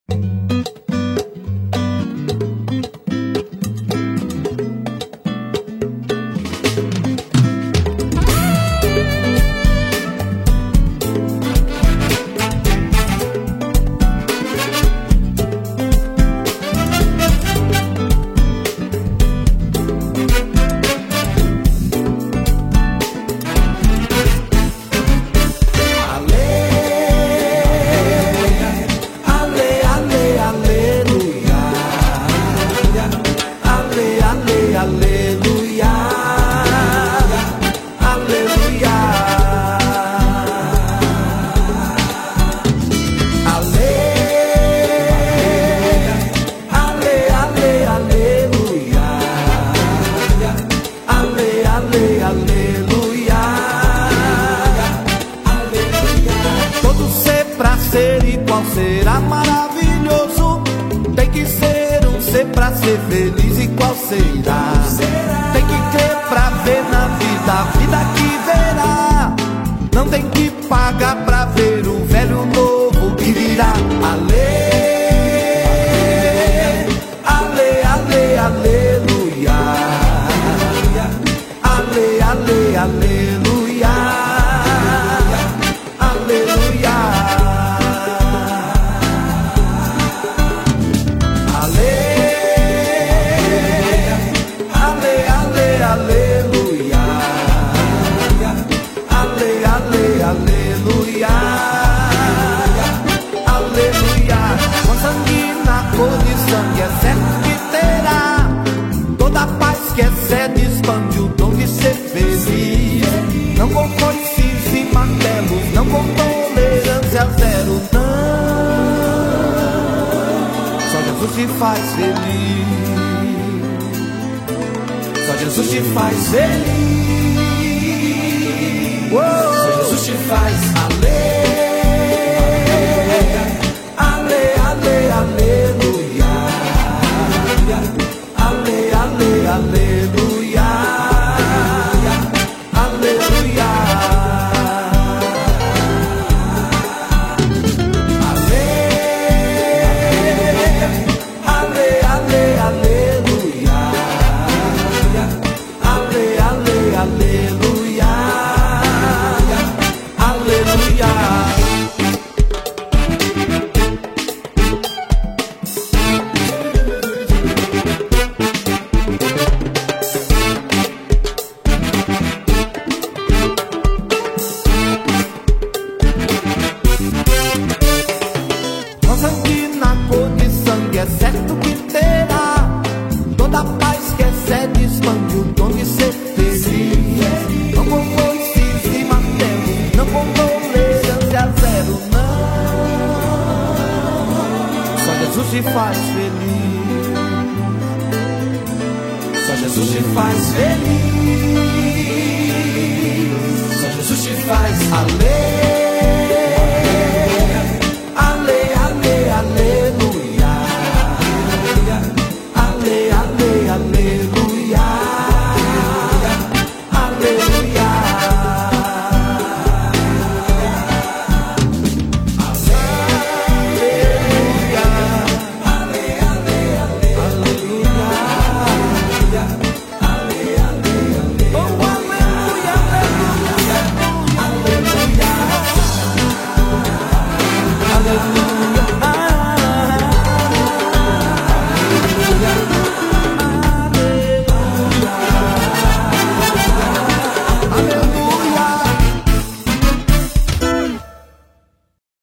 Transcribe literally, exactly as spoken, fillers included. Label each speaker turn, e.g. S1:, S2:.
S1: Será maravilhoso. Tem que ser um ser pra ser feliz. E qual será? Tem que crer pra ver na vida, a vida que verá. Não tem que pagar pra ver o velho novo que virá. Ale, ale, ale, aleluia. Ale, ale, aleluia. Aleluia. Aleluia, aleluia. Com sangue na cor de sangue é certo que terá toda a paz que excede, expande o dom de ser feliz. Não com foices e martelos, não com tolerância zero, não. Só Jesus te faz feliz. Só Jesus te faz feliz. Uou. Jesus te faz ale, ale, ale, aleluia. Ale, ale, aleluia. Aleluia. Ale, ale, ale, aleluia. Ale, ale, aleluia. Aleluia. Com sangue na cor de sangue é certo que terá toda a paz que excede, expande o dom de ser feliz. Não com foices e martelos, não com tolerância zero, não. Só Jesus te faz feliz. Só Jesus te faz feliz. Só Jesus te faz alegre.